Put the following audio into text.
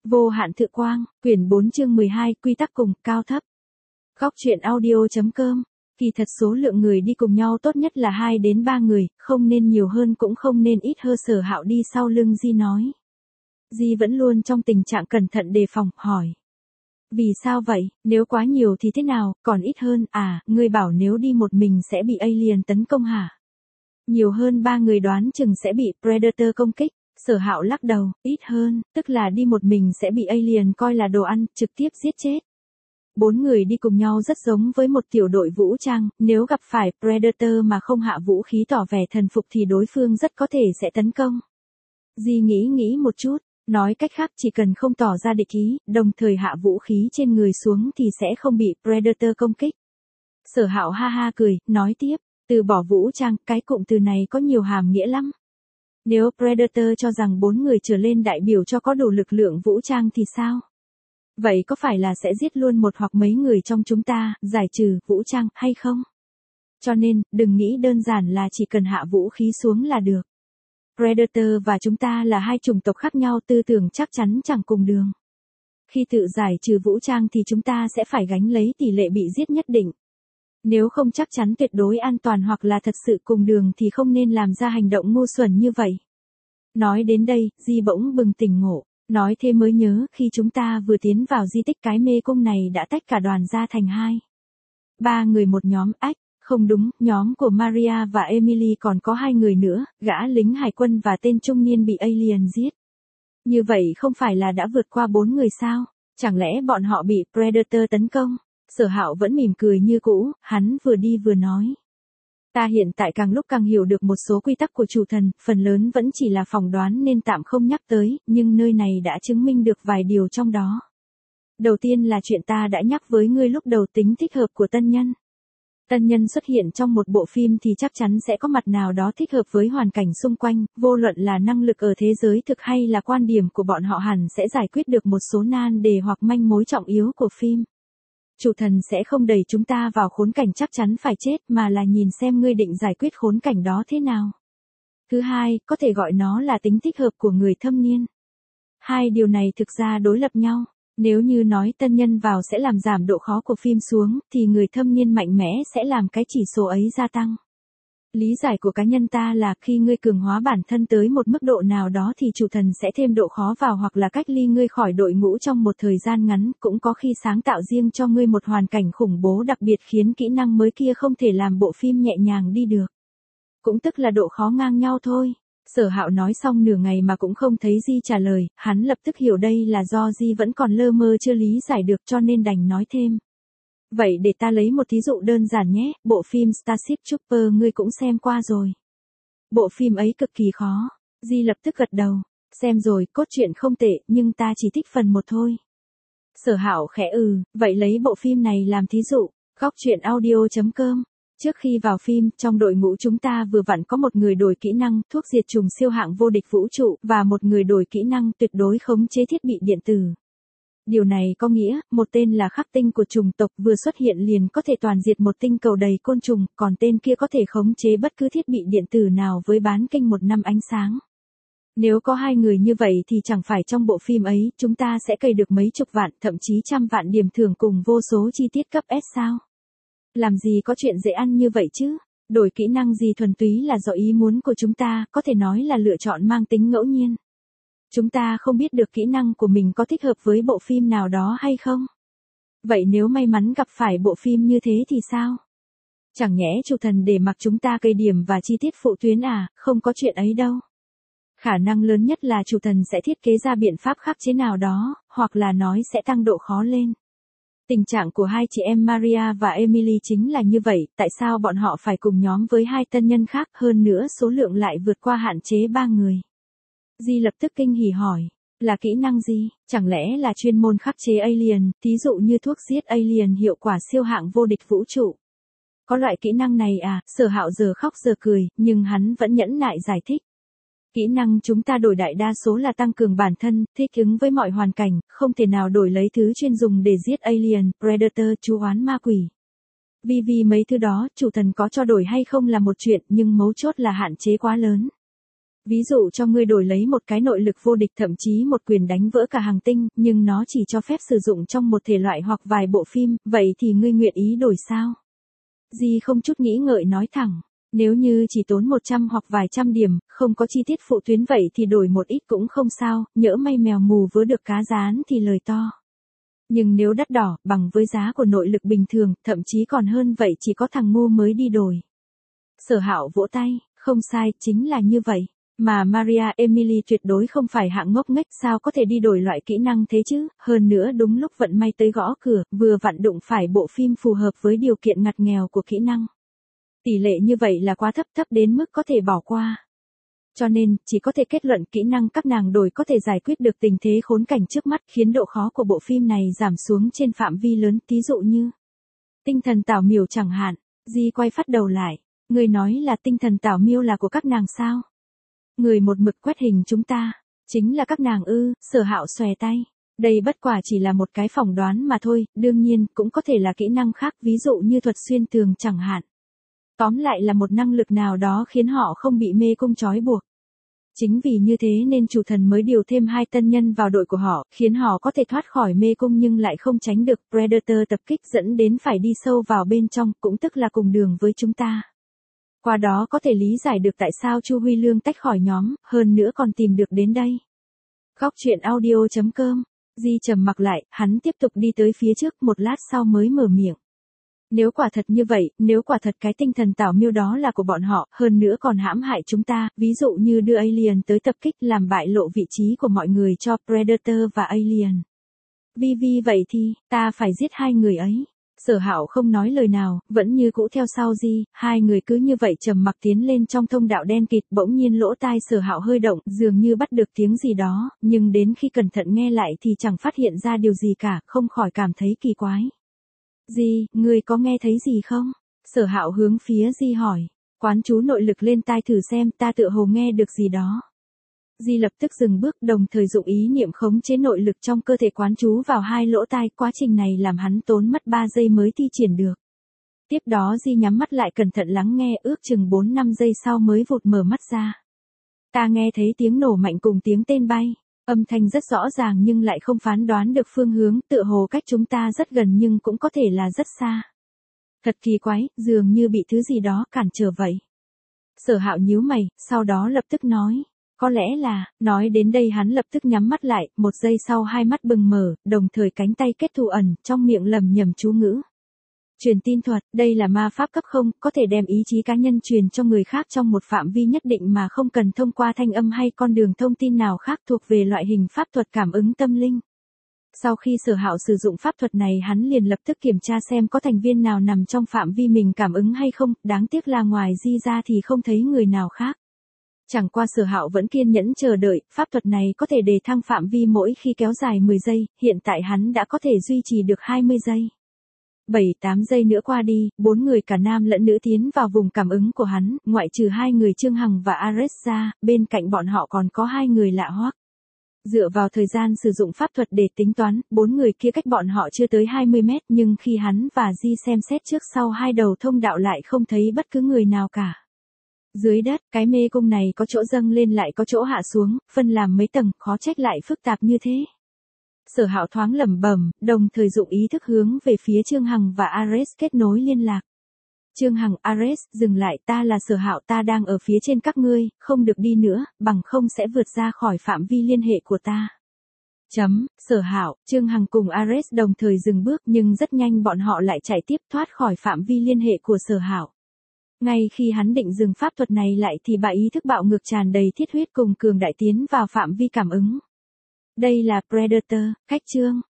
Vô hạn thự quang, quyển 4 chương 12, quy tắc cùng, cao thấp. Góc truyện audio.com. Kỳ thật số lượng người đi cùng nhau tốt nhất là 2 đến 3 người, không nên nhiều hơn cũng không nên ít hơn. Sở Hạo đi sau lưng Di nói. Di vẫn luôn trong tình trạng cẩn thận đề phòng, hỏi. Vì sao vậy, nếu quá nhiều thì thế nào, còn ít hơn, ngươi bảo nếu đi một mình sẽ bị alien tấn công hả? Nhiều hơn 3 người đoán chừng sẽ bị Predator công kích. Sở Hạo lắc đầu, ít hơn, tức là đi một mình sẽ bị alien coi là đồ ăn, trực tiếp giết chết. 4 người đi cùng nhau rất giống với một tiểu đội vũ trang, nếu gặp phải Predator mà không hạ vũ khí tỏ vẻ thần phục thì đối phương rất có thể sẽ tấn công. Di nghĩ một chút, nói cách khác chỉ cần không tỏ ra địch ý, đồng thời hạ vũ khí trên người xuống thì sẽ không bị Predator công kích. Sở Hạo ha ha cười, nói tiếp, từ bỏ vũ trang, cái cụm từ này có nhiều hàm nghĩa lắm. Nếu Predator cho rằng 4 người trở lên đại biểu cho có đủ lực lượng vũ trang thì sao? Vậy có phải là sẽ giết luôn một hoặc mấy người trong chúng ta, giải trừ vũ trang, hay không? Cho nên, đừng nghĩ đơn giản là chỉ cần hạ vũ khí xuống là được. Predator và chúng ta là hai chủng tộc khác nhau, tư tưởng chắc chắn chẳng cùng đường. Khi tự giải trừ vũ trang thì chúng ta sẽ phải gánh lấy tỷ lệ bị giết nhất định. Nếu không chắc chắn tuyệt đối an toàn hoặc là thật sự cùng đường thì không nên làm ra hành động ngu xuẩn như vậy. Nói đến đây, Di bỗng bừng tỉnh ngộ, nói thế mới nhớ khi chúng ta vừa tiến vào di tích cái mê cung này đã tách cả đoàn ra thành 2. 3 người một nhóm, không đúng, nhóm của Maria và Emily còn có 2 người nữa, gã lính hải quân và tên trung niên bị alien giết. Như vậy không phải là đã vượt qua 4 người sao? Chẳng lẽ bọn họ bị Predator tấn công? Sở Hạo vẫn mỉm cười như cũ, hắn vừa đi vừa nói. Ta hiện tại càng lúc càng hiểu được một số quy tắc của chủ thần, phần lớn vẫn chỉ là phỏng đoán nên tạm không nhắc tới, nhưng nơi này đã chứng minh được vài điều trong đó. Đầu tiên là chuyện ta đã nhắc với ngươi lúc đầu, tính thích hợp của tân nhân. Tân nhân xuất hiện trong một bộ phim thì chắc chắn sẽ có mặt nào đó thích hợp với hoàn cảnh xung quanh, vô luận là năng lực ở thế giới thực hay là quan điểm của bọn họ hẳn sẽ giải quyết được một số nan đề hoặc manh mối trọng yếu của phim. Chủ thần sẽ không đẩy chúng ta vào khốn cảnh chắc chắn phải chết mà là nhìn xem ngươi định giải quyết khốn cảnh đó thế nào. Thứ hai, có thể gọi nó là tính thích hợp của người thâm niên. Hai điều này thực ra đối lập nhau. Nếu như nói tân nhân vào sẽ làm giảm độ khó của phim xuống, thì người thâm niên mạnh mẽ sẽ làm cái chỉ số ấy gia tăng. Lý giải của cá nhân ta là khi ngươi cường hóa bản thân tới một mức độ nào đó thì chủ thần sẽ thêm độ khó vào hoặc là cách ly ngươi khỏi đội ngũ trong một thời gian ngắn, cũng có khi sáng tạo riêng cho ngươi một hoàn cảnh khủng bố đặc biệt khiến kỹ năng mới kia không thể làm bộ phim nhẹ nhàng đi được. Cũng tức là độ khó ngang nhau thôi. Sở Hạo nói xong nửa ngày mà cũng không thấy Di trả lời, hắn lập tức hiểu đây là do Di vẫn còn lơ mơ chưa lý giải được cho nên đành nói thêm. Vậy để ta lấy một thí dụ đơn giản nhé, bộ phim Starship Troopers ngươi cũng xem qua rồi. Bộ phim ấy cực kỳ khó. Di lập tức gật đầu. Xem rồi, cốt truyện không tệ, nhưng ta chỉ thích phần 1 thôi. Sở Hạo khẽ vậy lấy bộ phim này làm thí dụ. Góc truyện audio.com. Trước khi vào phim, trong đội ngũ chúng ta vừa vặn có một người đổi kỹ năng thuốc diệt trùng siêu hạng vô địch vũ trụ và một người đổi kỹ năng tuyệt đối khống chế thiết bị điện tử. Điều này có nghĩa, một tên là khắc tinh của chủng tộc vừa xuất hiện liền có thể toàn diệt một tinh cầu đầy côn trùng, còn tên kia có thể khống chế bất cứ thiết bị điện tử nào với bán kính 1 năm ánh sáng. Nếu có 2 người như vậy thì chẳng phải trong bộ phim ấy, chúng ta sẽ cày được mấy chục vạn, thậm chí trăm vạn điểm thưởng cùng vô số chi tiết cấp S sao? Làm gì có chuyện dễ ăn như vậy chứ? Đổi kỹ năng gì thuần túy là do ý muốn của chúng ta, có thể nói là lựa chọn mang tính ngẫu nhiên. Chúng ta không biết được kỹ năng của mình có thích hợp với bộ phim nào đó hay không? Vậy nếu may mắn gặp phải bộ phim như thế thì sao? Chẳng nhẽ chủ thần để mặc chúng ta cày điểm và chi tiết phụ tuyến không có chuyện ấy đâu. Khả năng lớn nhất là chủ thần sẽ thiết kế ra biện pháp khắc chế nào đó, hoặc là nói sẽ tăng độ khó lên. Tình trạng của hai chị em Maria và Emily chính là như vậy, tại sao bọn họ phải cùng nhóm với 2 tân nhân khác, hơn nữa số lượng lại vượt qua hạn chế 3 người. Di lập tức kinh hỉ hỏi, là kỹ năng gì, chẳng lẽ là chuyên môn khắc chế alien, thí dụ như thuốc giết alien hiệu quả siêu hạng vô địch vũ trụ. Có loại kỹ năng này Sở Hạo giờ khóc giờ cười, nhưng hắn vẫn nhẫn nại giải thích. Kỹ năng chúng ta đổi đại đa số là tăng cường bản thân, thích ứng với mọi hoàn cảnh, không thể nào đổi lấy thứ chuyên dùng để giết alien, Predator, chú oán ma quỷ. Vì mấy thứ đó, chủ thần có cho đổi hay không là một chuyện, nhưng mấu chốt là hạn chế quá lớn. Ví dụ cho ngươi đổi lấy một cái nội lực vô địch, thậm chí một quyền đánh vỡ cả hành tinh, nhưng nó chỉ cho phép sử dụng trong một thể loại hoặc vài bộ phim, vậy thì ngươi nguyện ý đổi sao? Di không chút nghĩ ngợi nói thẳng. Nếu như chỉ tốn 100 hoặc vài trăm điểm, không có chi tiết phụ tuyến vậy thì đổi một ít cũng không sao, nhỡ may mèo mù vớ được cá rán thì lời to. Nhưng nếu đắt đỏ, bằng với giá của nội lực bình thường, thậm chí còn hơn vậy chỉ có thằng ngu mới đi đổi. Sở Hạo vỗ tay, không sai, chính là như vậy. Mà Maria Emily tuyệt đối không phải hạng ngốc nghếch, sao có thể đi đổi loại kỹ năng thế chứ, hơn nữa đúng lúc vận may tới gõ cửa, vừa vặn đụng phải bộ phim phù hợp với điều kiện ngặt nghèo của kỹ năng. Tỷ lệ như vậy là quá thấp đến mức có thể bỏ qua. Cho nên, chỉ có thể kết luận kỹ năng các nàng đổi có thể giải quyết được tình thế khốn cảnh trước mắt, khiến độ khó của bộ phim này giảm xuống trên phạm vi lớn, ví dụ như tinh thần tảo miểu chẳng hạn. Di quay phát đầu lại, người nói là tinh thần tảo miêu là của các nàng sao? Người một mực quét hình chúng ta, chính là các nàng ư? Sở Hạo xòe tay. Đây bất quả chỉ là một cái phỏng đoán mà thôi, đương nhiên, cũng có thể là kỹ năng khác, ví dụ như thuật xuyên tường chẳng hạn. Tóm lại là một năng lực nào đó khiến họ không bị mê cung trói buộc. Chính vì như thế nên chủ thần mới điều thêm 2 tân nhân vào đội của họ, khiến họ có thể thoát khỏi mê cung nhưng lại không tránh được Predator tập kích, dẫn đến phải đi sâu vào bên trong, cũng tức là cùng đường với chúng ta. Qua đó có thể lý giải được tại sao Chu Huy Lương tách khỏi nhóm, hơn nữa còn tìm được đến đây. Góc truyện audio.com. Di trầm mặc lại, hắn tiếp tục đi tới phía trước, một lát sau mới mở miệng. Nếu quả thật như vậy, nếu quả thật cái tinh thần tảo miêu đó là của bọn họ, hơn nữa còn hãm hại chúng ta, ví dụ như đưa alien tới tập kích, làm bại lộ vị trí của mọi người cho Predator và alien. Vì vậy thì, ta phải giết 2 người ấy. Sở Hạo không nói lời nào, vẫn như cũ theo sau Di, 2 người cứ như vậy trầm mặc tiến lên trong thông đạo đen kịt, bỗng nhiên lỗ tai Sở Hạo hơi động, dường như bắt được tiếng gì đó, nhưng đến khi cẩn thận nghe lại thì chẳng phát hiện ra điều gì cả, không khỏi cảm thấy kỳ quái. Di, ngươi có nghe thấy gì không? Sở Hạo hướng phía Di hỏi. Quán chú nội lực lên tai thử xem, ta tựa hồ nghe được gì đó. Di lập tức dừng bước, đồng thời dụng ý niệm khống chế nội lực trong cơ thể quán chú vào 2 lỗ tai, quá trình này làm hắn tốn mất 3 giây mới thi triển được. Tiếp đó Di nhắm mắt lại cẩn thận lắng nghe, ước chừng 4-5 giây sau mới vụt mở mắt ra. Ta nghe thấy tiếng nổ mạnh cùng tiếng tên bay. Âm thanh rất rõ ràng nhưng lại không phán đoán được phương hướng, tựa hồ cách chúng ta rất gần nhưng cũng có thể là rất xa. Thật kỳ quái, dường như bị thứ gì đó cản trở vậy. Sở Hạo nhíu mày, sau đó lập tức nói. Có lẽ là, nói đến đây hắn lập tức nhắm mắt lại, 1 giây sau 2 mắt bừng mở, đồng thời cánh tay kết thủ ẩn, trong miệng lẩm nhẩm chú ngữ. Truyền tin thuật, đây là ma pháp cấp 0, có thể đem ý chí cá nhân truyền cho người khác trong một phạm vi nhất định mà không cần thông qua thanh âm hay con đường thông tin nào khác, thuộc về loại hình pháp thuật cảm ứng tâm linh. Sau khi Sở Hạo sử dụng pháp thuật này hắn liền lập tức kiểm tra xem có thành viên nào nằm trong phạm vi mình cảm ứng hay không, đáng tiếc là ngoài Di ra thì không thấy người nào khác. Chẳng qua Sở Hạo vẫn kiên nhẫn chờ đợi, pháp thuật này có thể đề thăng phạm vi mỗi khi kéo dài 10 giây, hiện tại hắn đã có thể duy trì được 20 giây. 7-8 giây nữa qua đi, 4 người cả nam lẫn nữ tiến vào vùng cảm ứng của hắn, ngoại trừ 2 người Trương Hằng và Ares ra, bên cạnh bọn họ còn có 2 người lạ hoắc. Dựa vào thời gian sử dụng pháp thuật để tính toán, 4 người kia cách bọn họ chưa tới 20 mét, nhưng khi hắn và Di xem xét trước sau 2 đầu thông đạo lại không thấy bất cứ người nào cả. Dưới đất, cái mê cung này có chỗ dâng lên lại có chỗ hạ xuống, phân làm mấy tầng, khó trách lại phức tạp như thế. Sở Hạo thoáng lẩm bẩm, đồng thời dụng ý thức hướng về phía Trương Hằng và Ares kết nối liên lạc. Trương Hằng, Ares, dừng lại, ta là Sở Hạo, ta đang ở phía trên các ngươi, không được đi nữa, bằng không sẽ vượt ra khỏi phạm vi liên hệ của ta. Sở Hạo, Trương Hằng cùng Ares đồng thời dừng bước nhưng rất nhanh bọn họ lại chạy tiếp thoát khỏi phạm vi liên hệ của Sở Hạo. Ngay khi hắn định dừng pháp thuật này lại thì bà ý thức bạo ngược tràn đầy thiết huyết cùng cường đại tiến vào phạm vi cảm ứng. Đây là Predator, cách chương.